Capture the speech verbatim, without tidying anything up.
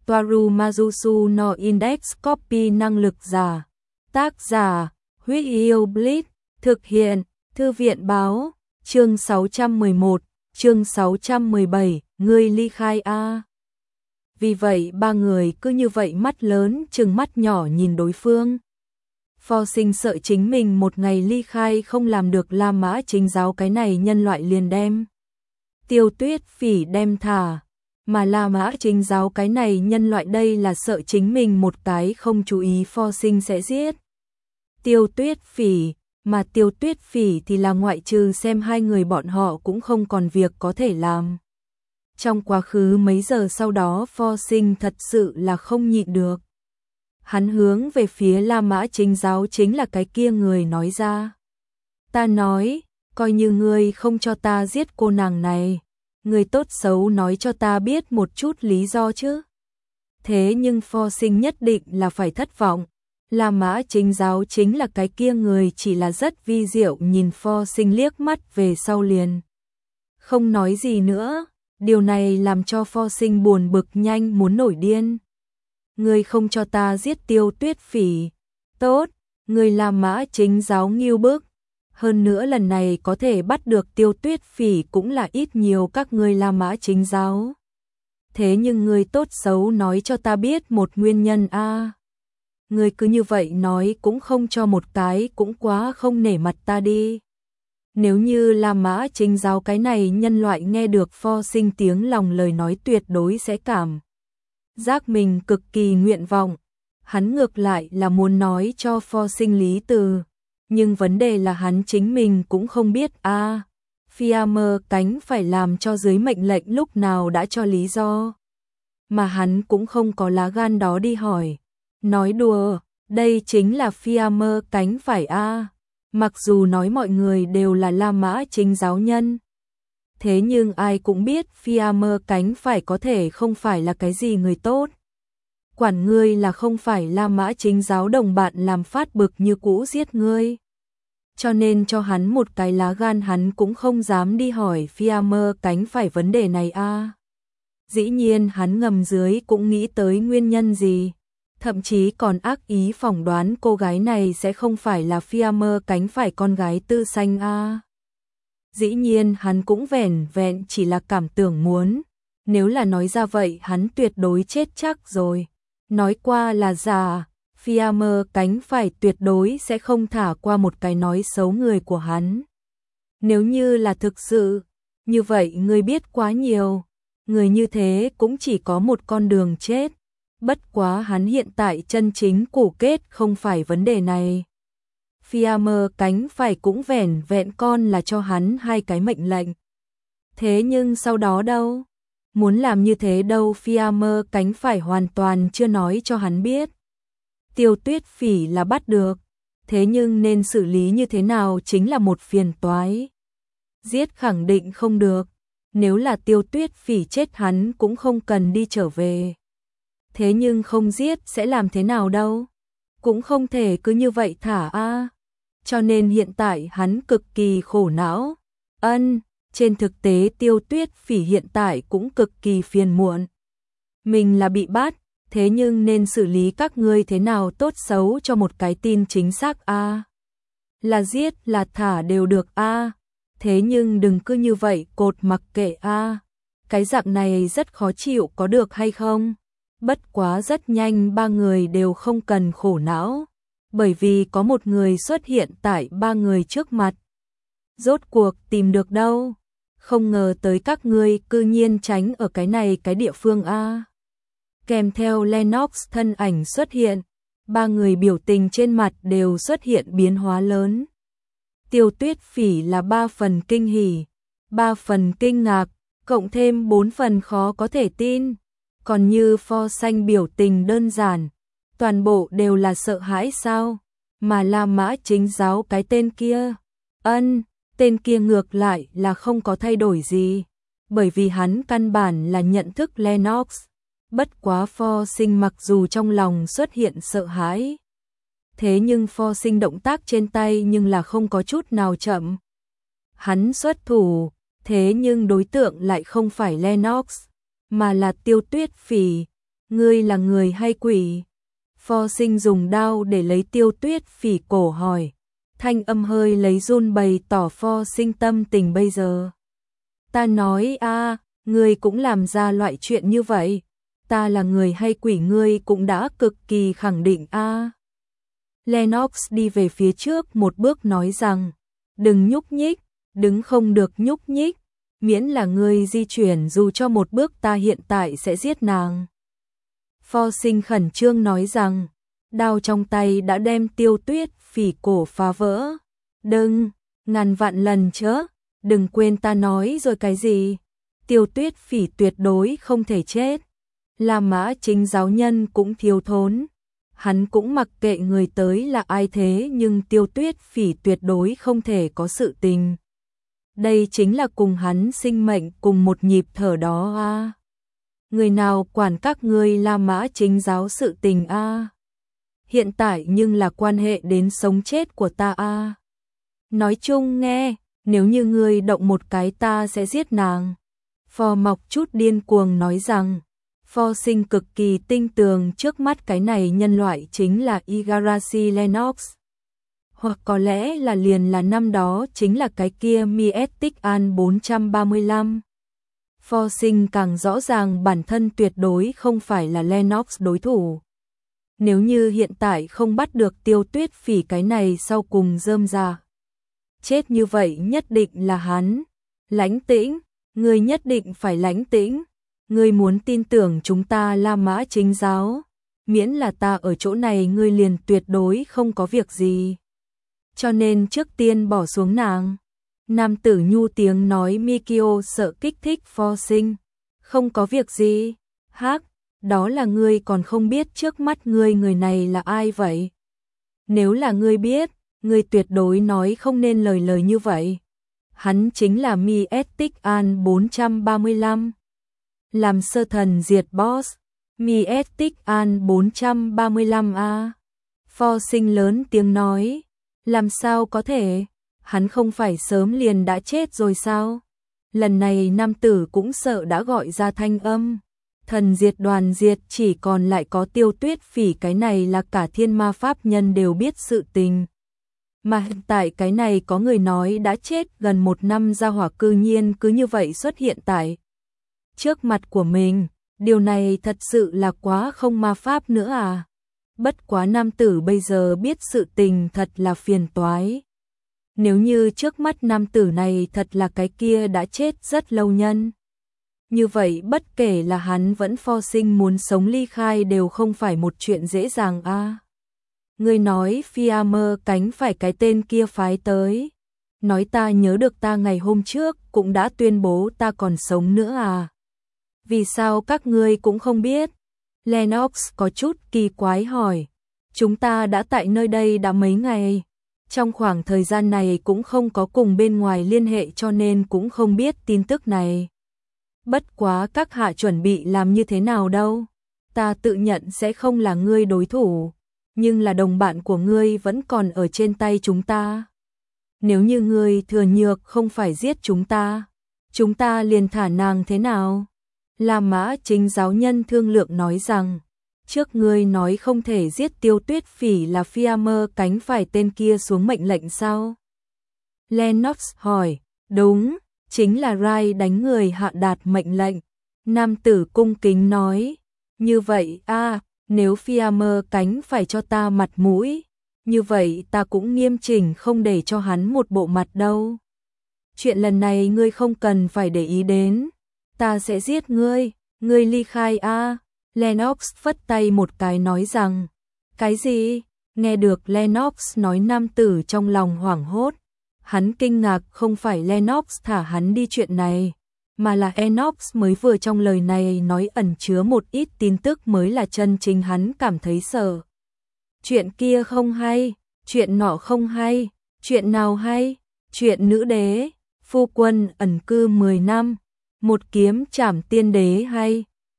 Toaru Majusu no Index Copy năng lực giả. Tác giả, Huyết Yêu Blitz, thực hiện, Thư viện báo, chương sáu trăm mười một, chương sáu trăm mười bảy, ngươi ly khai a. Vì vậy ba người cứ như vậy mắt lớn trừng mắt nhỏ nhìn đối phương. Pho Sinh sợ chính mình một ngày ly khai không làm được La Mã Chính Giáo, cái này nhân loại liền đem Tiêu Tuyết Phỉ đem thả, mà La Mã Chính Giáo cái này nhân loại đây là sợ chính mình một cái không chú ý Pho Sinh sẽ giết Tiêu Tuyết Phỉ, mà Tiêu Tuyết Phỉ thì là ngoại trừ xem hai người bọn họ cũng không còn việc có thể làm. Trong quá khứ mấy giờ sau đó Pho Sinh thật sự là không nhịn được. Hắn hướng về phía La Mã Chính Giáo, chính là cái kia người nói ra. Ta nói, coi như ngươi không cho ta giết cô nàng này, ngươi tốt xấu nói cho ta biết một chút lý do chứ. Thế nhưng Pho Sinh nhất định là phải thất vọng. La Mã Chính Giáo chính là cái kia người chỉ là rất vi diệu nhìn Pho Sinh liếc mắt về sau liền. Không nói gì nữa, điều này làm cho Pho Sinh buồn bực nhanh muốn nổi điên. Ngươi không cho ta giết Tiêu Tuyết Phỉ. Tốt, ngươi La Mã Chính Giáo nghiêu bức. Hơn nữa lần này có thể bắt được Tiêu Tuyết Phỉ cũng là ít nhiều các ngươi La Mã Chính Giáo. Thế nhưng ngươi tốt xấu nói cho ta biết một nguyên nhân a. À. Ngươi cứ như vậy nói cũng không cho một cái cũng quá không nể mặt ta đi. Nếu như La Mã Chính Giáo cái này nhân loại nghe được Pho Sinh tiếng lòng lời nói tuyệt đối sẽ cảm giác mình cực kỳ nguyện vọng. Hắn ngược lại là muốn nói cho Pho Sinh lý từ, nhưng vấn đề là hắn chính mình cũng không biết a. À, Fiammer cánh phải làm cho dưới mệnh lệnh lúc nào đã cho lý do, mà hắn cũng không có lá gan đó đi hỏi. Nói đùa, đây chính là Fiammer cánh phải a. À. Mặc dù nói mọi người đều là La Mã Chính Giáo nhân, thế nhưng ai cũng biết Fiammer cánh phải có thể không phải là cái gì người tốt. Quản ngươi là không phải La Mã Chính Giáo đồng bạn làm phát bực như cũ giết ngươi. Cho nên cho hắn một cái lá gan hắn cũng không dám đi hỏi Fiammer cánh phải vấn đề này a. À. Dĩ nhiên hắn ngầm dưới cũng nghĩ tới nguyên nhân gì. Thậm chí còn ác ý phỏng đoán cô gái này sẽ không phải là Fiammer cánh phải con gái Tư Xanh a. À. Dĩ nhiên hắn cũng vẻn vẹn chỉ là cảm tưởng muốn. Nếu là nói ra vậy hắn tuyệt đối chết chắc rồi. Nói qua là giả, Fiammer cánh phải tuyệt đối sẽ không thả qua một cái nói xấu người của hắn. Nếu như là thực sự, như vậy người biết quá nhiều. Người như thế cũng chỉ có một con đường chết. Bất quá hắn hiện tại chân chính cổ kết không phải vấn đề này. Fiammer cánh phải cũng vẻn vẹn con là cho hắn hai cái mệnh lệnh. Thế nhưng sau đó đâu? Muốn làm như thế đâu, Fiammer cánh phải hoàn toàn chưa nói cho hắn biết. Tiêu Tuyết Phỉ là bắt được, thế nhưng nên xử lý như thế nào chính là một phiền toái. Giết khẳng định không được, nếu là Tiêu Tuyết Phỉ chết hắn cũng không cần đi trở về. Thế nhưng không giết sẽ làm thế nào đâu? Cũng không thể cứ như vậy thả a. À. Cho nên hiện tại hắn cực kỳ khổ não. Ân, trên thực tế Tiêu Tuyết Phỉ hiện tại cũng cực kỳ phiền muộn. Mình là bị bắt, thế nhưng nên xử lý các ngươi thế nào tốt xấu cho một cái tin chính xác a. À. Là giết là thả đều được a. À. Thế nhưng đừng cứ như vậy cột mặc kệ a. À. Cái dạng này rất khó chịu có được hay không? Bất quá rất nhanh ba người đều không cần khổ não, bởi vì có một người xuất hiện tại ba người trước mặt. Rốt cuộc tìm được đâu? Không ngờ tới các ngươi cư nhiên tránh ở cái này cái địa phương a. Kèm theo Lennox thân ảnh xuất hiện, ba người biểu tình trên mặt đều xuất hiện biến hóa lớn. Tiêu Tuyết Phỉ là ba phần kinh hỉ, ba phần kinh ngạc, cộng thêm bốn phần khó có thể tin. Còn như Pho Xanh biểu tình đơn giản, toàn bộ đều là sợ hãi sao? Mà La Mã Chính Giáo cái tên kia, ân, tên kia ngược lại là không có thay đổi gì, bởi vì hắn căn bản là nhận thức Lennox. Bất quá Pho Sinh mặc dù trong lòng xuất hiện sợ hãi, thế nhưng Pho Sinh động tác trên tay nhưng là không có chút nào chậm. Hắn xuất thủ, thế nhưng đối tượng lại không phải Lennox, mà là Tiêu Tuyết Phỉ. ngươi là người hay quỷ? Pho Sinh dùng đao để lấy Tiêu Tuyết Phỉ cổ hỏi. Thanh âm hơi lấy run bày tỏ Pho Sinh tâm tình bây giờ. Ta nói a, ngươi cũng làm ra loại chuyện như vậy. Ta là người hay quỷ ngươi cũng đã cực kỳ khẳng định a. Lennox đi về phía trước một bước nói rằng, đừng nhúc nhích, đứng không được nhúc nhích, miễn là ngươi di chuyển dù cho một bước ta hiện tại sẽ giết nàng. Pho Sinh khẩn trương nói rằng, đao trong tay đã đem Tiêu Tuyết Phỉ cổ phá vỡ. Đừng, ngàn vạn lần chớ, đừng quên ta nói rồi cái gì. Tiêu Tuyết Phỉ tuyệt đối không thể chết. La Mã Chính giáo nhân cũng thiếu thốn. Hắn cũng mặc kệ người tới là ai thế nhưng Tiêu Tuyết Phỉ tuyệt đối không thể có sự tình. Đây chính là cùng hắn sinh mệnh cùng một nhịp thở đó a. À. Người nào quản các ngươi La Mã Chính giáo sự tình a? À. Hiện tại nhưng là quan hệ đến sống chết của ta a. À. Nói chung nghe, nếu như ngươi động một cái ta sẽ giết nàng. Phò Mọc chút điên cuồng nói rằng, Pho Sinh cực kỳ tinh tường trước mắt cái này nhân loại chính là Igarashi Lennox. Hoặc có lẽ là liền là năm đó chính là cái kia Miestic An bốn trăm ba mươi lăm. Pho Sinh càng rõ ràng bản thân tuyệt đối không phải là Lennox đối thủ. Nếu như hiện tại không bắt được Tiêu Tuyết Phỉ cái này sau cùng rơm rà. Chết như vậy nhất định là hắn. Lãnh tĩnh, ngươi nhất định phải lãnh tĩnh. Ngươi muốn tin tưởng chúng ta La Mã Chính giáo. Miễn là ta ở chỗ này ngươi liền tuyệt đối không có việc gì. Cho nên trước tiên bỏ xuống nàng. Nam tử nhu tiếng nói Mikio sợ kích thích Pho Sinh. Không có việc gì. Hắc, đó là ngươi còn không biết trước mắt ngươi người này là ai vậy? Nếu là ngươi biết, ngươi tuyệt đối nói không nên lời lời như vậy. Hắn chính là Miestic An bốn trăm ba mươi lăm. Làm sơ thần diệt boss. Miestic An bốn trăm ba mươi lăm a. Pho Sinh lớn tiếng nói. Làm sao có thể? Hắn không phải sớm liền đã chết rồi sao? Lần này nam tử cũng sợ đã gọi ra thanh âm. Thần diệt đoàn diệt chỉ còn lại có Tiêu Tuyết Phỉ cái này là cả thiên ma pháp nhân đều biết sự tình. Mà hiện tại cái này có người nói đã chết gần một năm gia hỏa cư nhiên cứ như vậy xuất hiện tại trước mặt của mình. Điều này thật sự là quá không ma pháp nữa à. Bất quá nam tử bây giờ biết sự tình thật là phiền toái. Nếu như trước mắt nam tử này thật là cái kia đã chết rất lâu nhân. Như vậy bất kể là hắn vẫn Pho Sinh muốn sống ly khai đều không phải một chuyện dễ dàng a. À. Người nói Fiamer cánh phải cái tên kia phái tới. Nói ta nhớ được ta ngày hôm trước cũng đã tuyên bố ta còn sống nữa à. Vì sao các ngươi cũng không biết? Lennox có chút kỳ quái hỏi. Chúng ta đã tại nơi đây đã mấy ngày. Trong khoảng thời gian này cũng không có cùng bên ngoài liên hệ cho nên cũng không biết tin tức này. Bất quá các hạ chuẩn bị làm như thế nào đâu. Ta tự nhận sẽ không là ngươi đối thủ. Nhưng là đồng bạn của ngươi vẫn còn ở trên tay chúng ta. Nếu như ngươi thừa nhược không phải giết chúng ta. Chúng ta liền thả nàng thế nào? La Mã Chính giáo nhân thương lượng nói rằng. Trước ngươi nói không thể giết Tiêu Tuyết Phỉ là Fiamer cánh phải tên kia xuống mệnh lệnh sao? Lennox hỏi. Đúng, chính là Rai đánh người hạ đạt mệnh lệnh. Nam tử cung kính nói. Như vậy a, à, nếu Fiamer cánh phải cho ta mặt mũi, như vậy ta cũng nghiêm chỉnh không để cho hắn một bộ mặt đâu. Chuyện lần này ngươi không cần phải để ý đến. Ta sẽ giết ngươi, ngươi ly khai a. À. Lennox phất tay một cái nói rằng. Cái gì? Nghe được Lennox nói nam tử trong lòng hoảng hốt. Hắn kinh ngạc không phải Lennox thả hắn đi chuyện này, mà là Enox mới vừa trong lời này nói ẩn chứa một ít tin tức mới là chân chính hắn cảm thấy sợ. Chuyện kia không hay, chuyện nọ không hay, chuyện nào hay, chuyện nữ đế, phu quân ẩn cư mười năm, một kiếm trảm tiên đế hay,